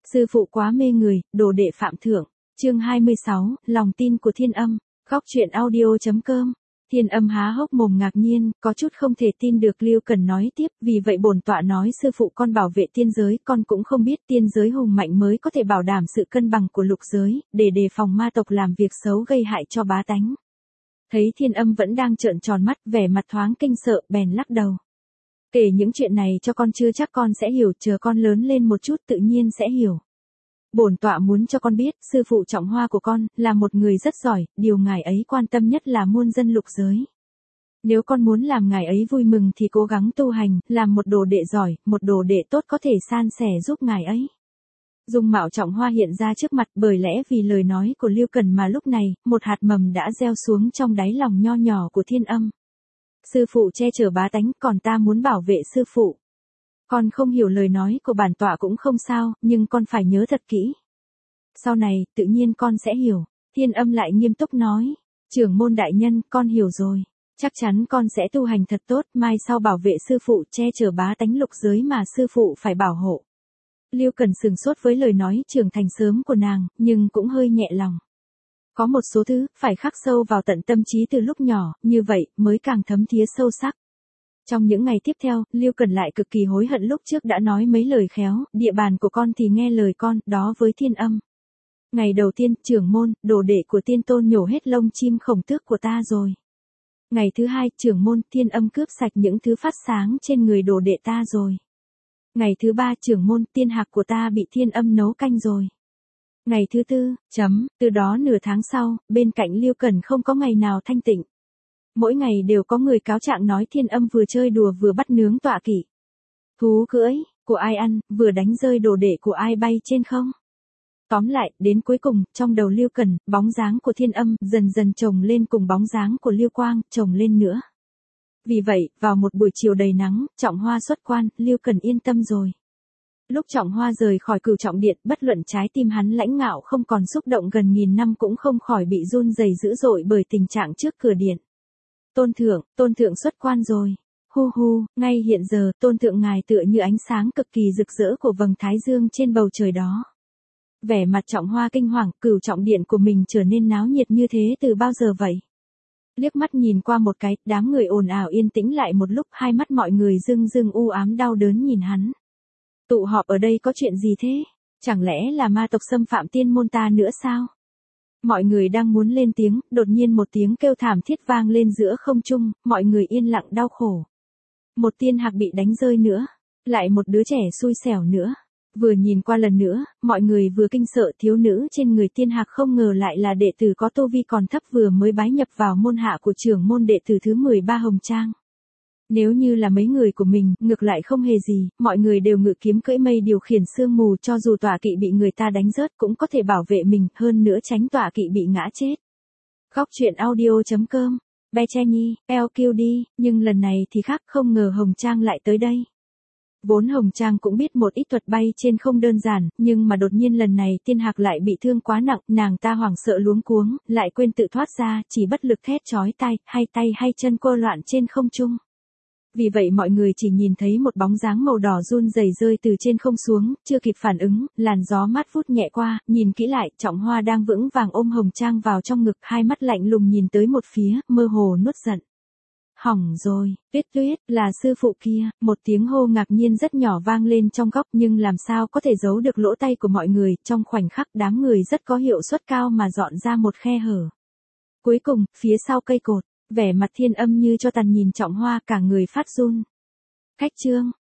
Sư phụ quá mê người, đồ đệ phạm thượng. Chương 26, lòng tin của Thiên Âm. Góc truyện audio.com. Thiên Âm há hốc mồm ngạc nhiên, có chút không thể tin được Lưu Cần nói tiếp, vì vậy bổn tọa nói sư phụ con bảo vệ tiên giới, con cũng không biết tiên giới hùng mạnh mới có thể bảo đảm sự cân bằng của lục giới, để đề phòng ma tộc làm việc xấu gây hại cho bá tánh. Thấy Thiên Âm vẫn đang trợn tròn mắt, vẻ mặt thoáng kinh sợ, bèn lắc đầu. Kể những chuyện này cho con chưa chắc con sẽ hiểu, chờ con lớn lên một chút tự nhiên sẽ hiểu. Bổn tọa muốn cho con biết, sư phụ Trọng Hoa của con, là một người rất giỏi, điều ngài ấy quan tâm nhất là muôn dân lục giới. Nếu con muốn làm ngài ấy vui mừng thì cố gắng tu hành, làm một đồ đệ giỏi, một đồ đệ tốt có thể san sẻ giúp ngài ấy. Dung mạo Trọng Hoa hiện ra trước mặt, bởi lẽ vì lời nói của Lưu Cần mà lúc này, một hạt mầm đã gieo xuống trong đáy lòng nho nhỏ của Thiên Âm. Sư phụ che chở bá tánh, còn ta muốn bảo vệ sư phụ. Con không hiểu lời nói của bản tọa cũng không sao, nhưng con phải nhớ thật kỹ. Sau này, tự nhiên con sẽ hiểu. Thiên Âm lại nghiêm túc nói. Trưởng môn đại nhân, con hiểu rồi. Chắc chắn con sẽ tu hành thật tốt, mai sau bảo vệ sư phụ, che chở bá tánh lục giới mà sư phụ phải bảo hộ. Lưu Cần sừng sốt với lời nói trưởng thành sớm của nàng, nhưng cũng hơi nhẹ lòng. Có một số thứ, phải khắc sâu vào tận tâm trí từ lúc nhỏ, như vậy, mới càng thấm thía sâu sắc. Trong những ngày tiếp theo, Lưu Cần lại cực kỳ hối hận lúc trước đã nói mấy lời khéo, địa bàn của con thì nghe lời con, đó với Thiên Âm. Ngày đầu tiên, trưởng môn, đồ đệ của tiên tôn nhổ hết lông chim khổng tước của ta rồi. Ngày thứ hai, trưởng môn, Thiên Âm cướp sạch những thứ phát sáng trên người đồ đệ ta rồi. Ngày thứ ba, trưởng môn, tiên hạc của ta bị Thiên Âm nấu canh rồi. Ngày thứ tư, từ đó nửa tháng sau, bên cạnh Lưu Cần không có ngày nào thanh tịnh. Mỗi ngày đều có người cáo trạng nói Thiên Âm vừa chơi đùa vừa bắt nướng tọa kỵ. Thú cưỡi, của ai ăn, vừa đánh rơi đồ đệ của ai bay trên không. Tóm lại, đến cuối cùng, trong đầu Lưu Cần, bóng dáng của Thiên Âm dần dần chồng lên cùng bóng dáng của Lưu Quang, chồng lên nữa. Vì vậy, vào một buổi chiều đầy nắng, Trọng Hoa xuất quan, Lưu Cần yên tâm rồi. Lúc Trọng Hoa rời khỏi Cửu Trọng Điện, bất luận trái tim hắn lãnh ngạo không còn xúc động gần nghìn năm cũng không khỏi bị run rẩy dữ dội bởi tình trạng trước cửa điện. Tôn thượng xuất quan rồi. Hu hu, ngay hiện giờ, tôn thượng ngài tựa như ánh sáng cực kỳ rực rỡ của vầng thái dương trên bầu trời đó. Vẻ mặt Trọng Hoa kinh hoàng, Cửu Trọng Điện của mình trở nên náo nhiệt như thế từ bao giờ vậy? Liếc mắt nhìn qua một cái, đám người ồn ào yên tĩnh lại một lúc, hai mắt mọi người rưng rưng u ám đau đớn nhìn hắn. Tụ họp ở đây có chuyện gì thế? Chẳng lẽ là ma tộc xâm phạm tiên môn ta nữa sao? Mọi người đang muốn lên tiếng, đột nhiên một tiếng kêu thảm thiết vang lên giữa không trung, mọi người yên lặng đau khổ. Một tiên hạc bị đánh rơi nữa, lại một đứa trẻ xui xẻo nữa. Vừa nhìn qua lần nữa, mọi người vừa kinh sợ, thiếu nữ trên người tiên hạc không ngờ lại là đệ tử có tu vi còn thấp vừa mới bái nhập vào môn hạ của trưởng môn đệ tử thứ 13 Hồng Trang. Nếu như là mấy người của mình, ngược lại không hề gì, mọi người đều ngự kiếm cưỡi mây điều khiển sương mù, cho dù tọa kỵ bị người ta đánh rớt cũng có thể bảo vệ mình, hơn nữa tránh tọa kỵ bị ngã chết. Góc truyện audio.com. Be che nhi, LQD, nhưng lần này thì khác, không ngờ Hồng Trang lại tới đây. Vốn Hồng Trang cũng biết một ít thuật bay trên không đơn giản, nhưng mà đột nhiên lần này tiên hạc lại bị thương quá nặng, nàng ta hoảng sợ luống cuống, lại quên tự thoát ra, chỉ bất lực thét chói tai, hay tay hay chân cô loạn trên không trung. Vì vậy mọi người chỉ nhìn thấy một bóng dáng màu đỏ run rẩy rơi từ trên không xuống, chưa kịp phản ứng, làn gió mát vút nhẹ qua, nhìn kỹ lại, Trọng Hoa đang vững vàng ôm Hồng Trang vào trong ngực, hai mắt lạnh lùng nhìn tới một phía, mơ hồ nuốt giận. Hỏng rồi, Tuyết Tuyết, là sư phụ kia, một tiếng hô ngạc nhiên rất nhỏ vang lên trong góc, nhưng làm sao có thể giấu được lỗ tai của mọi người, trong khoảnh khắc đám người rất có hiệu suất cao mà dọn ra một khe hở. Cuối cùng, phía sau cây cột, vẻ mặt Thiên Âm như cho tàn nhìn Trọng Hoa, cả người phát run. Khách trương,